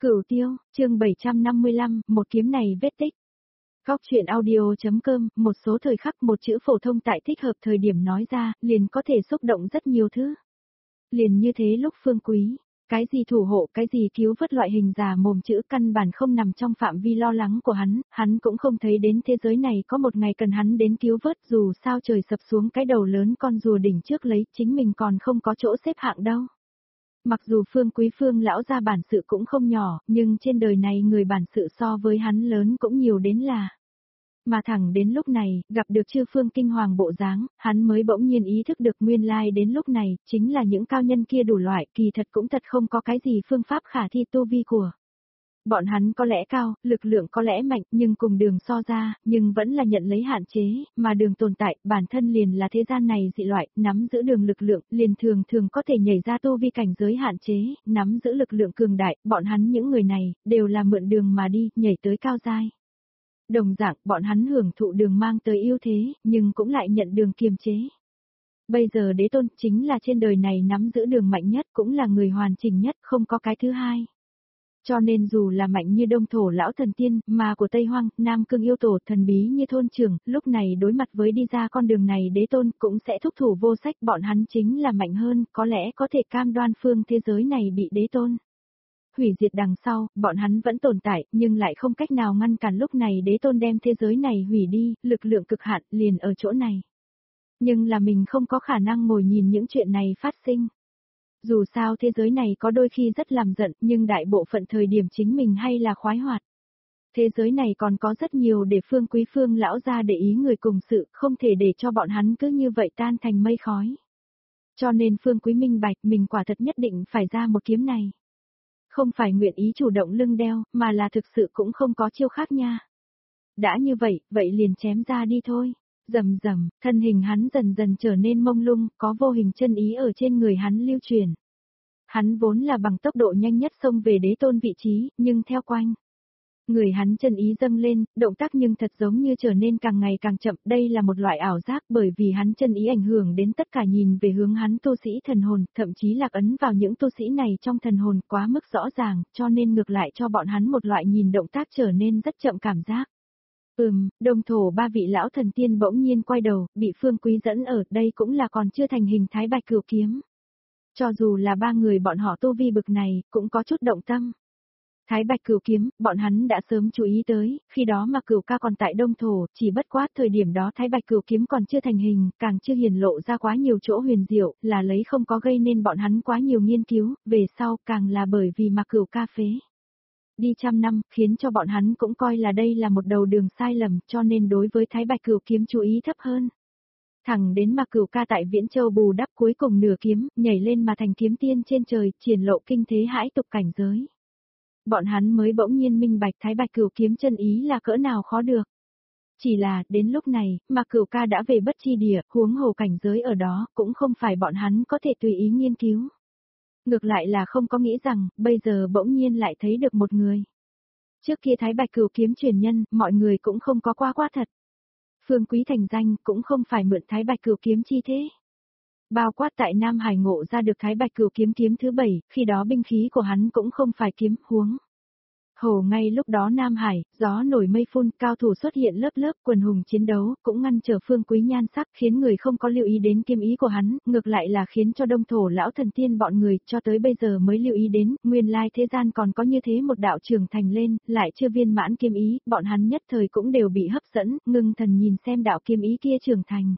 Cửu Tiêu, chương 755, một kiếm này vết tích. Góc truyện audio.com, một số thời khắc một chữ phổ thông tại thích hợp thời điểm nói ra, liền có thể xúc động rất nhiều thứ. Liền như thế lúc Phương Quý, cái gì thủ hộ, cái gì cứu vớt loại hình già mồm chữ căn bản không nằm trong phạm vi lo lắng của hắn cũng không thấy đến thế giới này có một ngày cần hắn đến cứu vớt, dù sao trời sập xuống cái đầu lớn con rùa đỉnh trước lấy, chính mình còn không có chỗ xếp hạng đâu. Mặc dù Phương Quý Phương lão gia bản sự cũng không nhỏ, nhưng trên đời này người bản sự so với hắn lớn cũng nhiều đến là. Mà thẳng đến lúc này, gặp được chư Phương kinh hoàng bộ dáng, hắn mới bỗng nhiên ý thức được nguyên lai đến lúc này, chính là những cao nhân kia đủ loại, kỳ thật cũng thật không có cái gì phương pháp khả thi tu vi của. Bọn hắn có lẽ cao, lực lượng có lẽ mạnh, nhưng cùng đường so ra, nhưng vẫn là nhận lấy hạn chế, mà đường tồn tại, bản thân liền là thế gian này dị loại, nắm giữ đường lực lượng, liền thường có thể nhảy ra tu vi cảnh giới hạn chế, nắm giữ lực lượng cường đại, bọn hắn những người này, đều là mượn đường mà đi, nhảy tới cao giai. Đồng dạng, bọn hắn hưởng thụ đường mang tới ưu thế, nhưng cũng lại nhận đường kiềm chế. Bây giờ đế tôn chính là trên đời này nắm giữ đường mạnh nhất, cũng là người hoàn chỉnh nhất, không có cái thứ hai. Cho nên dù là mạnh như đông thổ lão thần tiên, mà của Tây Hoang, Nam Cương yêu tổ thần bí như thôn trưởng, lúc này đối mặt với đi ra con đường này đế tôn cũng sẽ thúc thủ vô sách, bọn hắn chính là mạnh hơn, có lẽ có thể cam đoan phương thế giới này bị đế tôn hủy diệt đằng sau, bọn hắn vẫn tồn tại, nhưng lại không cách nào ngăn cản lúc này đế tôn đem thế giới này hủy đi, lực lượng cực hạn liền ở chỗ này. Nhưng là mình không có khả năng ngồi nhìn những chuyện này phát sinh. Dù sao thế giới này có đôi khi rất làm giận, nhưng đại bộ phận thời điểm chính mình hay là khoái hoạt. Thế giới này còn có rất nhiều để Phương Quý Phương lão ra để ý người cùng sự, không thể để cho bọn hắn cứ như vậy tan thành mây khói. Cho nên Phương Quý minh bạch mình quả thật nhất định phải ra một kiếm này. Không phải nguyện ý chủ động lưng đeo, mà là thực sự cũng không có chiêu khác nha. Đã như vậy, vậy liền chém ra đi thôi. Rầm rầm, thân hình hắn dần dần trở nên mông lung, có vô hình chân ý ở trên người hắn lưu truyền. Hắn vốn là bằng tốc độ nhanh nhất xông về đế tôn vị trí, nhưng theo quanh. Người hắn chân ý dâng lên, động tác nhưng thật giống như trở nên càng ngày càng chậm, đây là một loại ảo giác bởi vì hắn chân ý ảnh hưởng đến tất cả nhìn về hướng hắn tu sĩ thần hồn, thậm chí lạc ấn vào những tu sĩ này trong thần hồn quá mức rõ ràng, cho nên ngược lại cho bọn hắn một loại nhìn động tác trở nên rất chậm cảm giác. Đông thổ ba vị lão thần tiên bỗng nhiên quay đầu, bị Phương Quý dẫn ở, đây cũng là còn chưa thành hình thái bạch cửu kiếm. Cho dù là ba người bọn họ tu vi bực này, cũng có chút động tâm. Thái bạch cửu kiếm, bọn hắn đã sớm chú ý tới, khi đó mà cửu ca còn tại đông thổ, chỉ bất quá thời điểm đó thái bạch cửu kiếm còn chưa thành hình, càng chưa hiển lộ ra quá nhiều chỗ huyền diệu, là lấy không có gây nên bọn hắn quá nhiều nghiên cứu, về sau càng là bởi vì mà cửu ca phế. Đi trăm năm, khiến cho bọn hắn cũng coi là đây là một đầu đường sai lầm, cho nên đối với thái bạch cửu kiếm chú ý thấp hơn. Thẳng đến mà cửu ca tại Viễn Châu bù đắp cuối cùng nửa kiếm, nhảy lên mà thành kiếm tiên trên trời, triển lộ kinh thế hãi tục cảnh giới. Bọn hắn mới bỗng nhiên minh bạch thái bạch cửu kiếm chân ý là cỡ nào khó được. Chỉ là, đến lúc này, mà cửu ca đã về bất chi địa, huống hồ cảnh giới ở đó, cũng không phải bọn hắn có thể tùy ý nghiên cứu. Ngược lại là không có nghĩ rằng, bây giờ bỗng nhiên lại thấy được một người. Trước kia thái bạch cửu kiếm truyền nhân, mọi người cũng không có qua thật. Phương Quý thành danh, cũng không phải mượn thái bạch cửu kiếm chi thế. Bao quát tại Nam Hải ngộ ra được thái bạch cửu kiếm kiếm thứ 7, khi đó binh khí của hắn cũng không phải kiếm, huống. Hồ ngay lúc đó Nam Hải, gió nổi mây phun, cao thủ xuất hiện lớp lớp quần hùng chiến đấu, cũng ngăn trở Phương Quý nhan sắc, khiến người không có lưu ý đến kiếm ý của hắn, ngược lại là khiến cho đông thổ lão thần tiên bọn người, cho tới bây giờ mới lưu ý đến, nguyên lai thế gian còn có như thế một đạo trưởng thành lên, lại chưa viên mãn kiếm ý, bọn hắn nhất thời cũng đều bị hấp dẫn, ngưng thần nhìn xem đạo kiếm ý kia trưởng thành.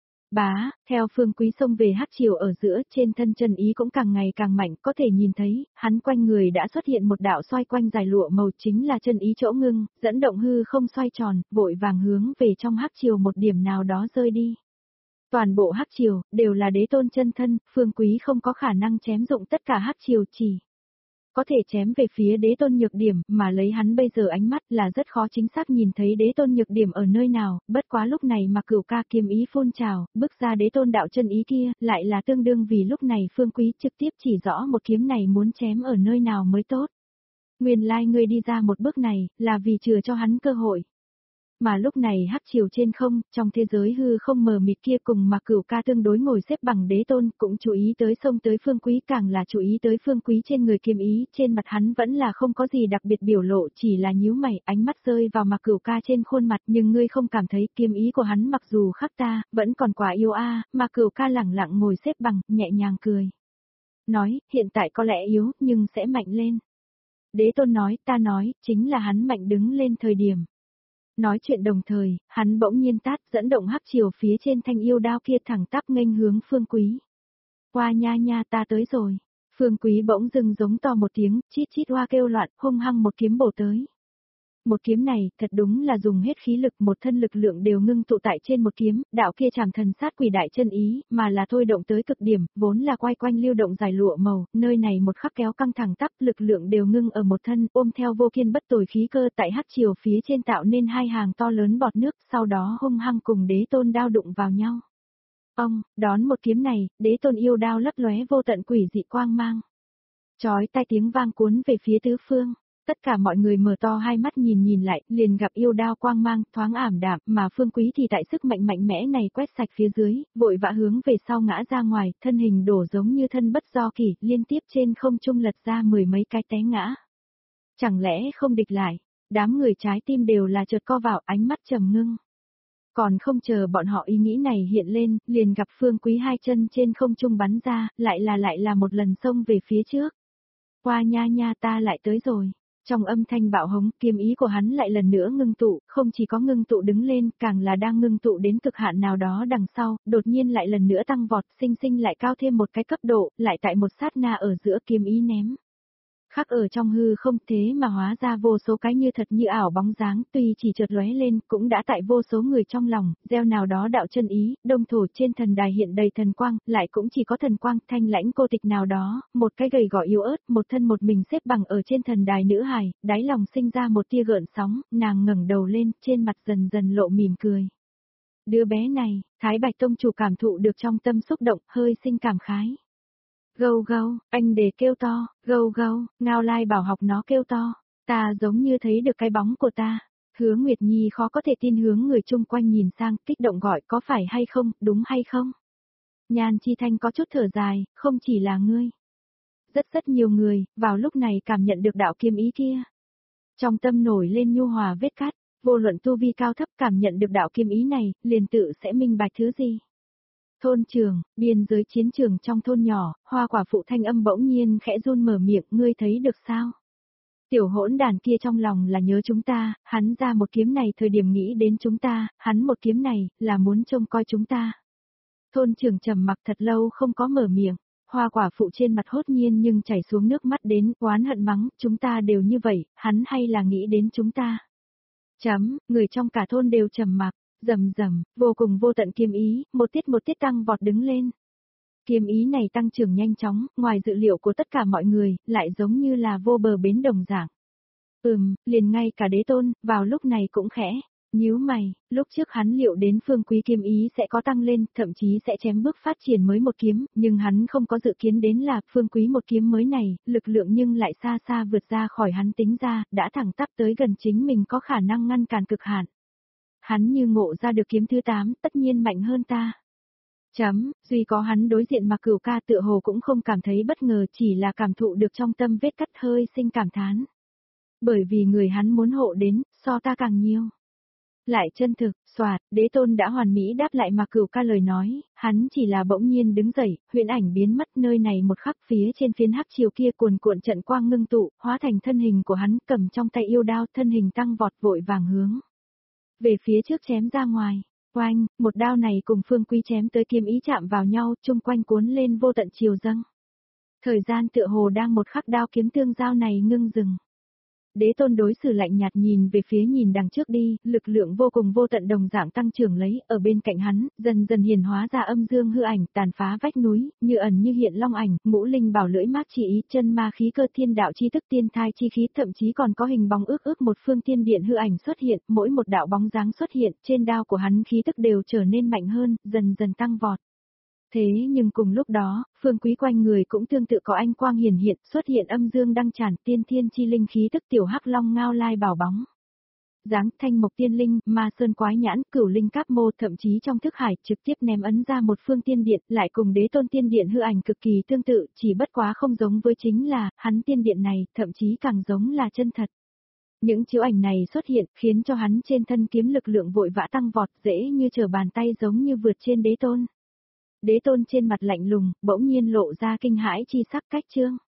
Theo Phương Quý xông về hắc triều ở giữa, trên thân chân ý cũng càng ngày càng mạnh, có thể nhìn thấy, hắn quanh người đã xuất hiện một đạo xoay quanh dài lụa màu chính là chân ý chỗ ngưng, dẫn động hư không xoay tròn, vội vàng hướng về trong hắc triều một điểm nào đó rơi đi. Toàn bộ hắc triều, đều là đế tôn chân thân, Phương Quý không có khả năng chém dụng tất cả hắc triều chỉ. Có thể chém về phía đế tôn nhược điểm, mà lấy hắn bây giờ ánh mắt là rất khó chính xác nhìn thấy đế tôn nhược điểm ở nơi nào, bất quá lúc này mà cửu ca kiếm ý phun trào, bước ra đế tôn đạo chân ý kia, lại là tương đương vì lúc này Phương Quý trực tiếp chỉ rõ một kiếm này muốn chém ở nơi nào mới tốt. Nguyên lai ngươi đi ra một bước này, là vì chừa cho hắn cơ hội. Mà lúc này hắc triều trên không, trong thế giới hư không mờ mịt kia cùng Mạc Cửu Ca tương đối ngồi xếp bằng đế tôn, cũng chú ý tới xông tới Phương Quý, càng là chú ý tới Phương Quý trên người kiếm ý, trên mặt hắn vẫn là không có gì đặc biệt biểu lộ, chỉ là nhíu mày, ánh mắt rơi vào Mạc Cửu Ca trên khuôn mặt, nhưng ngươi không cảm thấy kiếm ý của hắn mặc dù khác ta, vẫn còn quá yêu a. Mạc Cửu Ca lẳng lặng ngồi xếp bằng, nhẹ nhàng cười. Nói, hiện tại có lẽ yếu, nhưng sẽ mạnh lên. Đế tôn nói, ta nói, chính là hắn mạnh đứng lên thời điểm. Nói chuyện đồng thời, hắn bỗng nhiên tát dẫn động hắc triều phía trên thanh yêu đao kia thẳng tắp nghênh hướng Phương Quý. Qua nha nha ta tới rồi. Phương Quý bỗng dưng giống to một tiếng, chít chít hoa kêu loạn, hung hăng một kiếm bổ tới. Một kiếm này, thật đúng là dùng hết khí lực, một thân lực lượng đều ngưng tụ tại trên một kiếm, đạo kia chảm thần sát quỷ đại chân ý, mà là thôi động tới cực điểm, vốn là quay quanh lưu động dài lụa màu, nơi này một khắc kéo căng thẳng tắp, lực lượng đều ngưng ở một thân, ôm theo vô kiên bất tồi khí cơ tại hắc chiều phía trên tạo nên hai hàng to lớn bọt nước, sau đó hung hăng cùng đế tôn đao đụng vào nhau. Ông, đón một kiếm này, đế tôn yêu đao lấp lóe vô tận quỷ dị quang mang. Chói tai tiếng vang cuốn về phía tứ phương. Tất cả mọi người mở to hai mắt nhìn lại, liền gặp yêu đao quang mang, thoáng ảm đạm, mà Phương Quý thì tại sức mạnh mạnh mẽ này quét sạch phía dưới, vội vã hướng về sau ngã ra ngoài, thân hình đổ giống như thân bất do kỷ, liên tiếp trên không trung lật ra mười mấy cái té ngã. Chẳng lẽ không địch lại, đám người trái tim đều là chợt co vào, ánh mắt trầm ngưng. Còn không chờ bọn họ ý nghĩ này hiện lên, liền gặp Phương Quý hai chân trên không trung bắn ra, lại là một lần xông về phía trước. Qua nha nha ta lại tới rồi. Trong âm thanh bạo hống, kiếm ý của hắn lại lần nữa ngưng tụ, không chỉ có ngưng tụ đứng lên, càng là đang ngưng tụ đến cực hạn nào đó đằng sau, đột nhiên lại lần nữa tăng vọt, sinh lại cao thêm một cái cấp độ, lại tại một sát na ở giữa kiếm ý ném. Khắc ở trong hư không thế mà hóa ra vô số cái như thật như ảo bóng dáng, tuy chỉ chợt lóe lên, cũng đã tại vô số người trong lòng, gieo nào đó đạo chân ý, đông thổ trên thần đài hiện đầy thần quang, lại cũng chỉ có thần quang, thanh lãnh cô tịch nào đó, một cái gầy gò yếu ớt, một thân một mình xếp bằng ở trên thần đài nữ hài, đáy lòng sinh ra một tia gợn sóng, nàng ngẩng đầu lên, trên mặt dần dần lộ mỉm cười. Đứa bé này, Thái Bạch Tông chủ cảm thụ được trong tâm xúc động, hơi sinh cảm khái. Gâu gâu, anh để kêu to, gâu gâu, Ngao Lai bảo học nó kêu to, ta giống như thấy được cái bóng của ta. Hứa Nguyệt Nhi khó có thể tin hướng người chung quanh nhìn sang, kích động gọi có phải hay không, đúng hay không? Nhan Chi Thanh có chút thở dài, không chỉ là ngươi. Rất nhiều người, vào lúc này cảm nhận được đạo kiếm ý kia. Trong tâm nổi lên nhu hòa vết cắt, vô luận tu vi cao thấp cảm nhận được đạo kiếm ý này, liền tự sẽ minh bạch thứ gì. Thôn trường, biên giới chiến trường trong thôn nhỏ, Hoa quả phụ thanh âm bỗng nhiên khẽ run mở miệng, ngươi thấy được sao? Tiểu hỗn đàn kia trong lòng là nhớ chúng ta, hắn ra một kiếm này thời điểm nghĩ đến chúng ta, hắn một kiếm này, là muốn trông coi chúng ta. Thôn trường trầm mặc thật lâu không có mở miệng, Hoa quả phụ trên mặt hốt nhiên nhưng chảy xuống nước mắt đến, oán hận mắng, chúng ta đều như vậy, hắn hay là nghĩ đến chúng ta. Người trong cả thôn đều trầm mặc. Rầm rầm, vô cùng vô tận kiếm ý, một tiết tăng vọt đứng lên. Kiếm ý này tăng trưởng nhanh chóng, ngoài dự liệu của tất cả mọi người, lại giống như là vô bờ bến đồng dạng. Liền ngay cả đế tôn, vào lúc này cũng khẽ, nhíu mày, lúc trước hắn liệu đến Phương Quý kiếm ý sẽ có tăng lên, thậm chí sẽ chém bước phát triển mới một kiếm, nhưng hắn không có dự kiến đến là Phương Quý một kiếm mới này, lực lượng nhưng lại xa xa vượt ra khỏi hắn tính ra, đã thẳng tắp tới gần chính mình có khả năng ngăn cản cực hạn. Hắn như ngộ ra được kiếm thứ 8, tất nhiên mạnh hơn ta. Duy có hắn đối diện mà Cửu Ca tựa hồ cũng không cảm thấy bất ngờ, chỉ là cảm thụ được trong tâm vết cắt hơi sinh cảm thán. Bởi vì người hắn muốn hộ đến, so ta càng nhiều. Lại chân thực, đế tôn đã hoàn mỹ đáp lại mà Cửu Ca lời nói, hắn chỉ là bỗng nhiên đứng dậy, huyễn ảnh biến mất nơi này một khắc phía trên phiến hắc chiều kia cuồn cuộn trận quang ngưng tụ, hóa thành thân hình của hắn cầm trong tay yêu đao thân hình tăng vọt vội vàng hướng. Về phía trước chém ra ngoài, oanh, một đao này cùng Phương Quý chém tới kiếm ý chạm vào nhau, chung quanh cuốn lên vô tận chiều dâng. Thời gian tựa hồ đang một khắc đao kiếm tương giao này ngưng dừng. Đế tôn đối xử lạnh nhạt nhìn về phía nhìn đằng trước đi, lực lượng vô cùng vô tận đồng dạng tăng trưởng lấy, ở bên cạnh hắn, dần dần hiển hóa ra âm dương hư ảnh, tàn phá vách núi, như ẩn như hiện long ảnh, ngũ linh bảo lưỡi mát chỉ ý, chân ma khí cơ thiên đạo chi tức tiên thai chi khí, thậm chí còn có hình bóng ước một phương tiên điện hư ảnh xuất hiện, mỗi một đạo bóng dáng xuất hiện, trên đao của hắn khí tức đều trở nên mạnh hơn, dần dần tăng vọt. Thế nhưng cùng lúc đó, Phương Quý quanh người cũng tương tự có ánh quang hiển hiện, xuất hiện âm dương đăng tràn tiên thiên chi linh khí tức tiểu hắc long Ngao Lai bảo bóng. Dáng thanh mộc tiên linh, ma sơn quái nhãn, cửu linh cáp mô, thậm chí trong thức hải trực tiếp ném ấn ra một phương tiên điện, lại cùng đế tôn tiên điện hư ảnh cực kỳ tương tự, chỉ bất quá không giống với chính là, hắn tiên điện này, thậm chí càng giống là chân thật. Những chiếu ảnh này xuất hiện, khiến cho hắn trên thân kiếm lực lượng vội vã tăng vọt, dễ như trở bàn tay giống như vượt trên đế tôn. Đế tôn trên mặt lạnh lùng, bỗng nhiên lộ ra kinh hãi chi sắc cách trương.